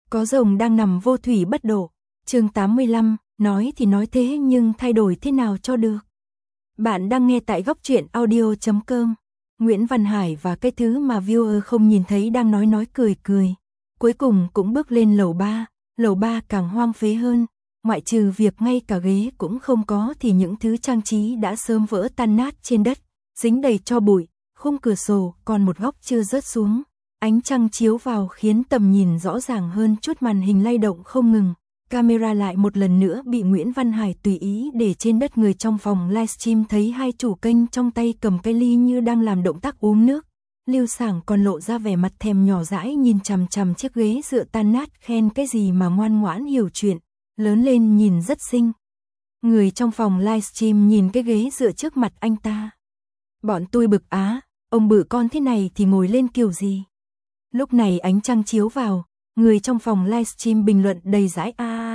Có rồng đang nằm vô thủy bất độ. Chương 85, nói thì nói thế nhưng thay đổi thế nào cho được. Bạn đang nghe tại góc truyện audio.com. Nguyễn Văn Hải và cái thứ mà viewer không nhìn thấy đang nói cười cười. Cuối cùng cũng bước lên lầu 3 càng hoang phế hơn. Ngoại trừ việc ngay cả ghế cũng không có thì những thứ trang trí đã sớm vỡ tan nát trên đất, dính đầy tro bụi, khung cửa sổ còn một góc chưa rớt xuống. Ánh trăng chiếu vào khiến tầm nhìn rõ ràng hơn chút, màn hình lay động không ngừng. Camera lại một lần nữa bị Nguyễn Văn Hải tùy ý để trên đất. Người trong phòng livestream thấy hai chủ kênh trong tay cầm cái ly như đang làm động tác uống nước. Lưu Sảng còn lộ ra vẻ mặt thèm nhỏ dãi nhìn chằm chằm chiếc ghế dựa tan nát, khen cái gì mà ngoan ngoãn hiểu chuyện, lớn lên nhìn rất xinh. Người trong phòng livestream nhìn cái ghế dựa trước mặt anh ta. Bọn tôi bực á, ông bự con thế này thì ngồi lên kiểu gì? Lúc này ánh trăng chiếu vào, người trong phòng livestream bình luận đầy dãi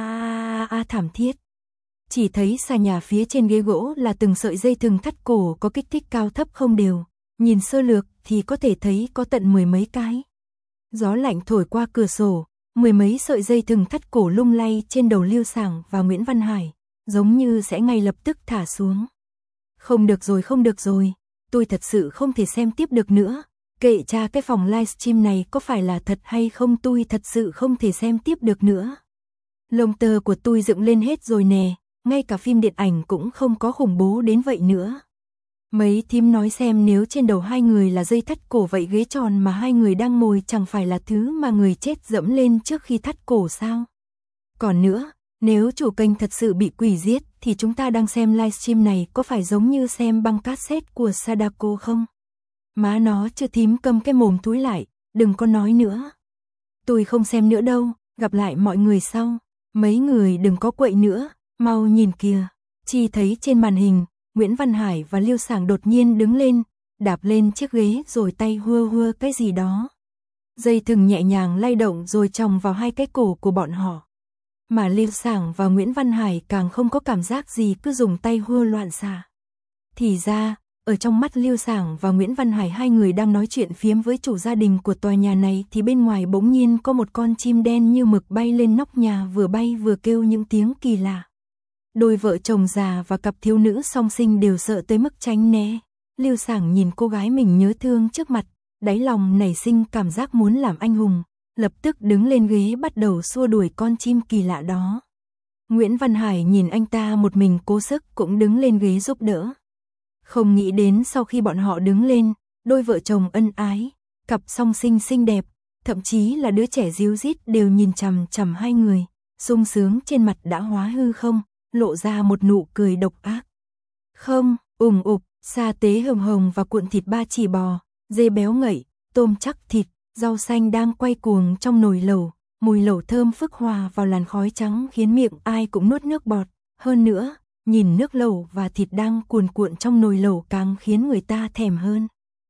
thảm thiết. Chỉ thấy xà nhà phía trên ghế gỗ là từng sợi dây thừng thắt cổ có kích thước cao thấp không đều, nhìn sơ lược thì có thể thấy có tận 10 mấy cái. Gió lạnh thổi qua cửa sổ, 10 mấy sợi dây thừng thắt cổ lung lay trên đầu Lưu Sảng và Nguyễn Văn Hải, giống như sẽ ngay lập tức thả xuống. Không được rồi, tôi thật sự không thể xem tiếp được nữa. Kệ cha cái phòng livestream này có phải là thật hay không, tôi thật sự không thể xem tiếp được nữa. Lông tơ của tôi dựng lên hết rồi nè, ngay cả phim điện ảnh cũng không có khủng bố đến vậy nữa. Mấy thím nói xem, nếu trên đầu hai người là dây thắt cổ vậy ghế tròn mà hai người đang ngồi chẳng phải là thứ mà người chết dẫm lên trước khi thắt cổ sao? Còn nữa, nếu chủ kênh thật sự bị quỷ giết thì chúng ta đang xem livestream này có phải giống như xem băng cassette của Sadako không? Má nó, chưa thím cầm cái mồm thúi lại, đừng có nói nữa. Tôi không xem nữa đâu, gặp lại mọi người sau. Mấy người đừng có quậy nữa, mau nhìn kìa. Chỉ thấy trên màn hình, Nguyễn Văn Hải và Lưu Sảng đột nhiên đứng lên, đạp lên chiếc ghế rồi tay hua cái gì đó. Dây thừng nhẹ nhàng lay động rồi chồng vào hai cái cổ của bọn họ. Mà Lưu Sảng và Nguyễn Văn Hải càng không có cảm giác gì, cứ dùng tay hua loạn xạ. Thì ra, ở trong mắt Lưu Sảng và Nguyễn Văn Hải, hai người đang nói chuyện phiếm với chủ gia đình của tòa nhà này thì bên ngoài bỗng nhiên có một con chim đen như mực bay lên nóc nhà, vừa bay vừa kêu những tiếng kỳ lạ. Đôi vợ chồng già và cặp thiếu nữ song sinh đều sợ tới mức tránh né. Lưu Sảng nhìn cô gái mình nhớ thương trước mặt, đáy lòng nảy sinh cảm giác muốn làm anh hùng, lập tức đứng lên ghế bắt đầu xua đuổi con chim kỳ lạ đó. Nguyễn Văn Hải nhìn anh ta một mình cố sức cũng đứng lên ghế giúp đỡ. Không nghĩ đến sau khi bọn họ đứng lên, đôi vợ chồng ân ái, cặp song sinh xinh đẹp, thậm chí là đứa trẻ ríu rít đều nhìn chằm chằm hai người, sung sướng trên mặt đã hóa hư không, lộ ra một nụ cười độc ác. Không, ủng ục, sa tế hồng hồng và cuộn thịt ba chỉ bò, dê béo ngậy, tôm chắc thịt, rau xanh đang quay cuồng trong nồi lẩu, mùi lẩu thơm phức hòa vào làn khói trắng khiến miệng ai cũng nuốt nước bọt. Hơn nữa, nhìn nước lẩu và thịt đang cuồn cuộn trong nồi lẩu càng khiến người ta thèm hơn.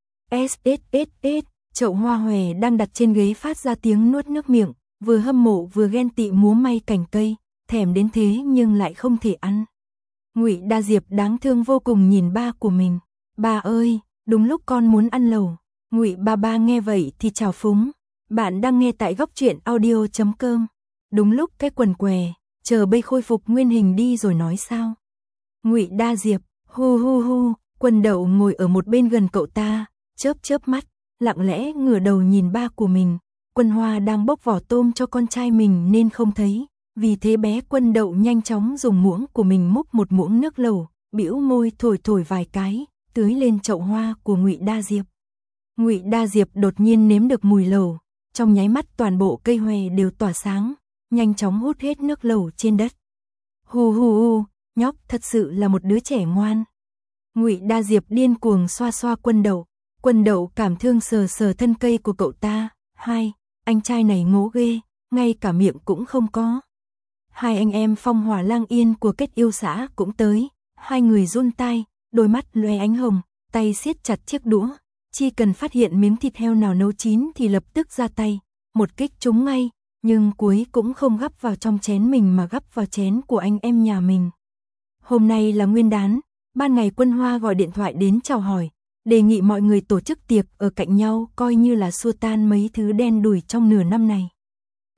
SSSS, chậu hoa hòe đang đặt trên ghế phát ra tiếng nuốt nước miệng, vừa hâm mộ vừa ghen tị múa may cành cây, thèm đến thế nhưng lại không thể ăn. Ngụy Đa Diệp đáng thương vô cùng nhìn ba của mình. Ba ơi, đúng lúc con muốn ăn lẩu. Ngụy ba nghe vậy thì chào phúng. Bạn đang nghe tại góc truyện audio.com. Đúng lúc cái quần què, chờ bây khôi phục nguyên hình đi rồi nói sao. Ngụy Đa Diệp, hu, Quân Đậu ngồi ở một bên gần cậu ta, chớp mắt, lặng lẽ ngửa đầu nhìn ba của mình. Quân Hoa đang bóc vỏ tôm cho con trai mình nên không thấy, vì thế bé Quân Đậu nhanh chóng dùng muỗng của mình múc một muỗng nước lẩu, bĩu môi thổi vài cái, tưới lên chậu hoa của Ngụy Đa Diệp. Ngụy Đa Diệp đột nhiên nếm được mùi lẩu, trong nháy mắt toàn bộ cây hòe đều tỏa sáng, nhanh chóng hút hết nước lẩu trên đất. Hu, nhóc thật sự là một đứa trẻ ngoan. Ngụy Đa Diệp điên cuồng xoa Quân Đậu cảm thương sờ thân cây của cậu ta. Anh trai này ngố ghê, ngay cả miệng cũng không có. Hai anh em Phong Hỏa Lang Yên của Kết Yêu xã cũng tới, hai người run tai, đôi mắt lóe ánh hồng, tay siết chặt chiếc đũa, chỉ cần phát hiện miếng thịt heo nào nấu chín thì lập tức ra tay, một kích trúng ngay, nhưng cuối cũng không gắp vào trong chén mình mà gắp vào chén của anh em nhà mình. Hôm nay là Nguyên đán, ban ngày Quân Hoa gọi điện thoại đến chào hỏi, đề nghị mọi người tổ chức tiệc ở cạnh nhau coi như là xua tan mấy thứ đen đủi trong nửa năm này.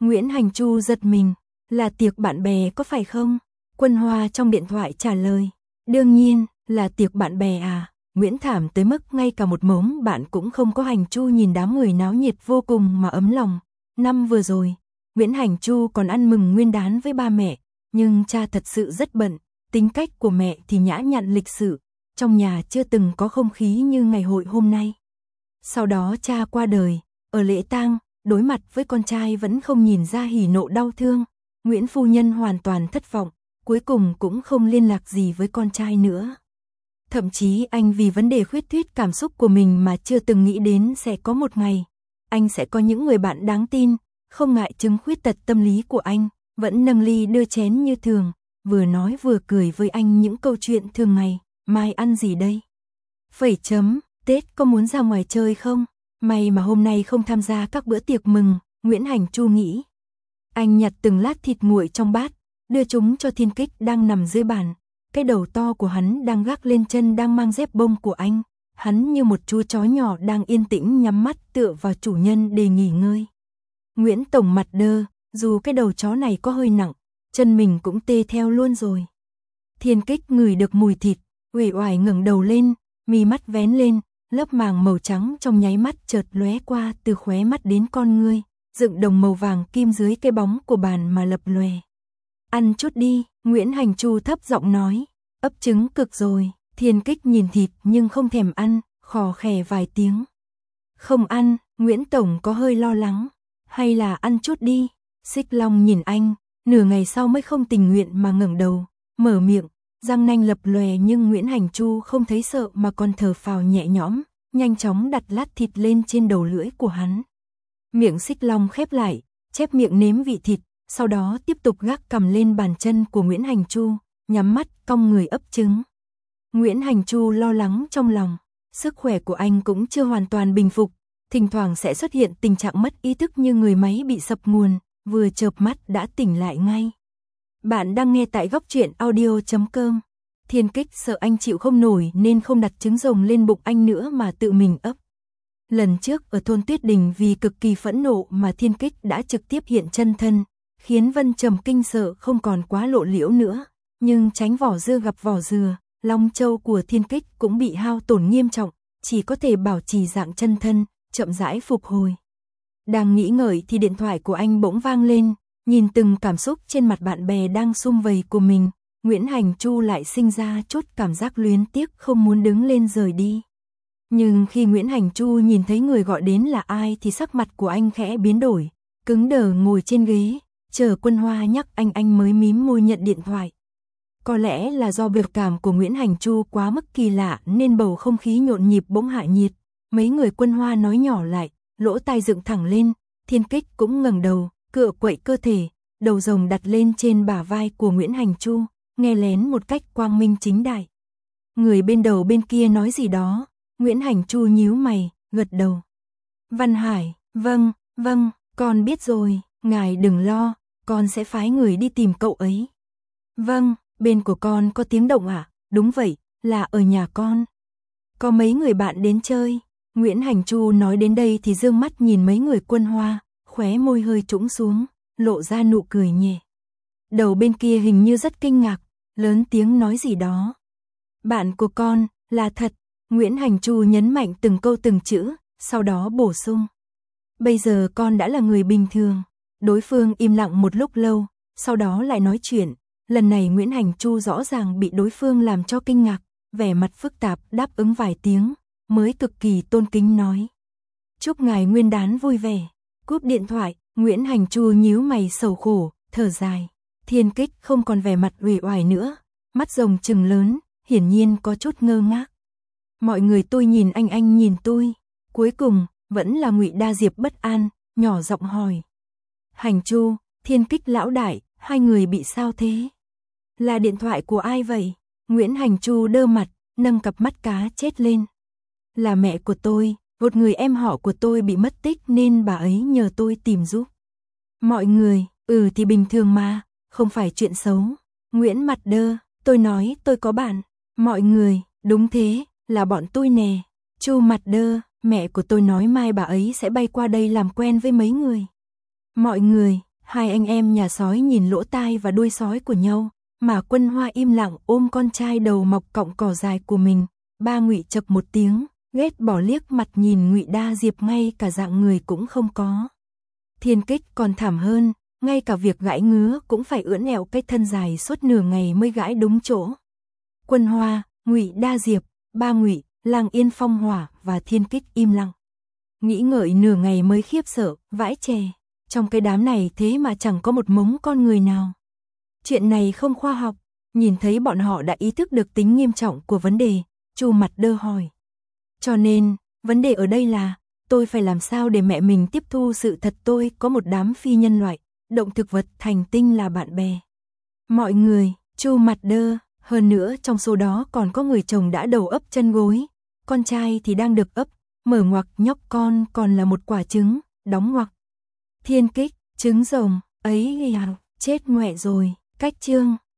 Nguyễn Hành Chu giật mình, là tiệc bạn bè có phải không? Quân Hoa trong điện thoại trả lời, đương nhiên, là tiệc bạn bè à. Nguyễn thảm tới mức ngay cả một mống bạn cũng không có. Hành Chu nhìn đám người náo nhiệt vô cùng mà ấm lòng. Năm vừa rồi, Nguyễn Hành Chu còn ăn mừng Nguyên đán với ba mẹ, nhưng cha thật sự rất bận, tính cách của mẹ thì nhã nhặn lịch sự, trong nhà chưa từng có không khí như ngày hội hôm nay. Sau đó cha qua đời, ở lễ tang, đối mặt với con trai vẫn không nhìn ra hỉ nộ đau thương, Nguyễn phu nhân hoàn toàn thất vọng, cuối cùng cũng không liên lạc gì với con trai nữa. Thậm chí anh vì vấn đề khuyết thuyết cảm xúc của mình mà chưa từng nghĩ đến sẽ có một ngày anh sẽ có những người bạn đáng tin, không ngại chứng khuyết tật tâm lý của anh, vẫn nâng ly đưa chén như thường, vừa nói vừa cười với anh những câu chuyện thường ngày. Mai ăn gì đây? Tết có muốn ra ngoài chơi không? May mà hôm nay không tham gia các bữa tiệc mừng, Nguyễn Hành Chu nghĩ. Anh nhặt từng lát thịt nguội trong bát, đưa chúng cho Thiên Kích đang nằm dưới bàn. Cái đầu to của hắn đang gác lên chân đang mang dép bông của anh. Hắn như một chú chó nhỏ đang yên tĩnh nhắm mắt tựa vào chủ nhân để nghỉ ngơi. Nguyễn tổng mặt đơ, dù cái đầu chó này có hơi nặng, chân mình cũng tê theo luôn rồi. Thiên Kích ngửi được mùi thịt, uể oải ngẩng đầu lên, mi mắt vén lên, lớp màng màu trắng trong nháy mắt chợt lóe qua từ khóe mắt đến con ngươi, dựng đồng màu vàng kim dưới cái bóng của bàn mà lập lòe. Ăn chút đi, Nguyễn Hành Chu thấp giọng nói, ấp trứng cực rồi. Thiên Kích nhìn thịt nhưng không thèm ăn, khò khè vài tiếng. Không ăn, Nguyễn tổng có hơi lo lắng, hay là ăn chút đi. Xích Long nhìn anh, nửa ngày sau mới không tình nguyện mà ngẩng đầu, mở miệng, răng nanh lập lòe, nhưng Nguyễn Hành Chu không thấy sợ mà còn thở phào nhẹ nhõm, nhanh chóng đặt lát thịt lên trên đầu lưỡi của hắn. Miệng Xích Long khép lại, chép miệng nếm vị thịt, sau đó tiếp tục gác cằm lên bàn chân của Nguyễn Hành Chu, nhắm mắt cong người ấp trứng. Nguyễn Hành Chu lo lắng trong lòng, sức khỏe của anh cũng chưa hoàn toàn bình phục, thỉnh thoảng sẽ xuất hiện tình trạng mất ý thức như người máy bị sập nguồn, vừa chợp mắt đã tỉnh lại ngay. Bạn đang nghe tại goctruyện.audio.com. Thiên Kích sợ anh chịu không nổi nên không đặt trứng rồng lên bụng anh nữa mà tự mình ấp. Lần trước ở thôn Tuyết Đình vì cực kỳ phẫn nộ mà Thiên Kích đã trực tiếp hiện chân thân, khiến Vân Trầm kinh sợ không còn quá lộ liễu nữa, nhưng tránh vỏ dưa gặp vỏ dừa. Long châu của Thiên Kích cũng bị hao tổn nghiêm trọng, chỉ có thể bảo trì dạng chân thân, chậm rãi phục hồi. Đang nghĩ ngợi thì điện thoại của anh bỗng vang lên, nhìn từng cảm xúc trên mặt bạn bè đang sum vầy của mình, Nguyễn Hành Chu lại sinh ra chút cảm giác luyến tiếc không muốn đứng lên rời đi. Nhưng khi Nguyễn Hành Chu nhìn thấy người gọi đến là ai thì sắc mặt của anh khẽ biến đổi, cứng đờ ngồi trên ghế, chờ Quân Hoa nhắc anh mới mím môi nhận điện thoại. Có lẽ là do biểu cảm của Nguyễn Hành Chu quá mức kỳ lạ nên bầu không khí nhộn nhịp bỗng hạ nhiệt. Mấy người Quân Hoa nói nhỏ lại, lỗ tai dựng thẳng lên, Thiên Kích cũng ngẩng đầu, cựa quậy cơ thể, đầu rồng đặt lên trên bả vai của Nguyễn Hành Chu, nghe lén một cách quang minh chính đại. Người bên đầu bên kia nói gì đó, Nguyễn Hành Chu nhíu mày, gật đầu. Văn Hải, vâng, con biết rồi, ngài đừng lo, con sẽ phái người đi tìm cậu ấy. Vâng. Bên của con có tiếng động à? Đúng vậy, là ở nhà con. Có mấy người bạn đến chơi. Nguyễn Hành Chu nói đến đây thì dương mắt nhìn mấy người Quân Hoa, khóe môi hơi trũng xuống, lộ ra nụ cười nhẹ. Đầu bên kia hình như rất kinh ngạc, lớn tiếng nói gì đó. Bạn của con, là thật. Nguyễn Hành Chu nhấn mạnh từng câu từng chữ, sau đó bổ sung. Bây giờ con đã là người bình thường. Đối phương im lặng một lúc lâu, sau đó lại nói chuyện. Lần này Nguyễn Hành Chu rõ ràng bị đối phương làm cho kinh ngạc, vẻ mặt phức tạp đáp ứng vài tiếng, mới cực kỳ tôn kính nói. Chúc ngài Nguyên đán vui vẻ. Cúp điện thoại, Nguyễn Hành Chu nhíu mày sầu khổ, thở dài. Thiên Kích không còn vẻ mặt uể oải nữa, mắt rồng trừng lớn, hiển nhiên có chút ngơ ngác. Mọi người tôi nhìn anh nhìn tôi, cuối cùng vẫn là Ngụy Đa Diệp bất an, nhỏ giọng hỏi. Hành Chu, Thiên Kích lão đại, hai người bị sao thế? Là điện thoại của ai vậy? Nguyễn Hành Chu đơ mặt, nâng cặp mắt cá chết lên. Là mẹ của tôi, một người em họ của tôi bị mất tích nên bà ấy nhờ tôi tìm giúp. Mọi người, thì bình thường mà, không phải chuyện xấu. Nguyễn mặt đơ, tôi nói tôi có bạn. Mọi người, đúng thế, là bọn tôi nè. Chu mặt đơ, mẹ của tôi nói mai bà ấy sẽ bay qua đây làm quen với mấy người. Mọi người, Hai anh em nhà sói nhìn lỗ tai và đuôi sói của nhau, mà Quân Hoa im lặng ôm con trai đầu mọc cọng cỏ dài của mình. Ba Ngụy chậc một tiếng, ghét bỏ liếc mặt nhìn Ngụy Đa Diệp, ngay cả dạng người cũng không có. Thiên Kích còn thảm hơn, ngay cả việc gãi ngứa cũng phải ưỡn ẹo cái thân dài suốt nửa ngày mới gãi đúng chỗ. Quân Hoa, Ngụy Đa Diệp, Ba Ngụy, Lang Yên Phong Hỏa và Thiên Kích im lặng. Nghĩ ngợi nửa ngày mới khiếp sợ, vãi chè. Trong cái đám này thế mà chẳng có một mống con người nào. Chuyện này không khoa học. Nhìn thấy bọn họ đã ý thức được tính nghiêm trọng của vấn đề, Chu Mặt Đơ hỏi. Cho nên, vấn đề ở đây là, tôi phải làm sao để mẹ mình tiếp thu sự thật tôi có một đám phi nhân loại, động thực vật thành tinh là bạn bè. Mọi người, Chu Mặt Đơ, hơn nữa trong số đó còn có người chồng đã đầu ấp chân gối, con trai thì đang được ấp, mở ngoặc nhóc con còn là một quả trứng, đóng ngoặc. Thiên Kích, trứng rồng, ấy à, chết ngoẹ rồi, cách chương.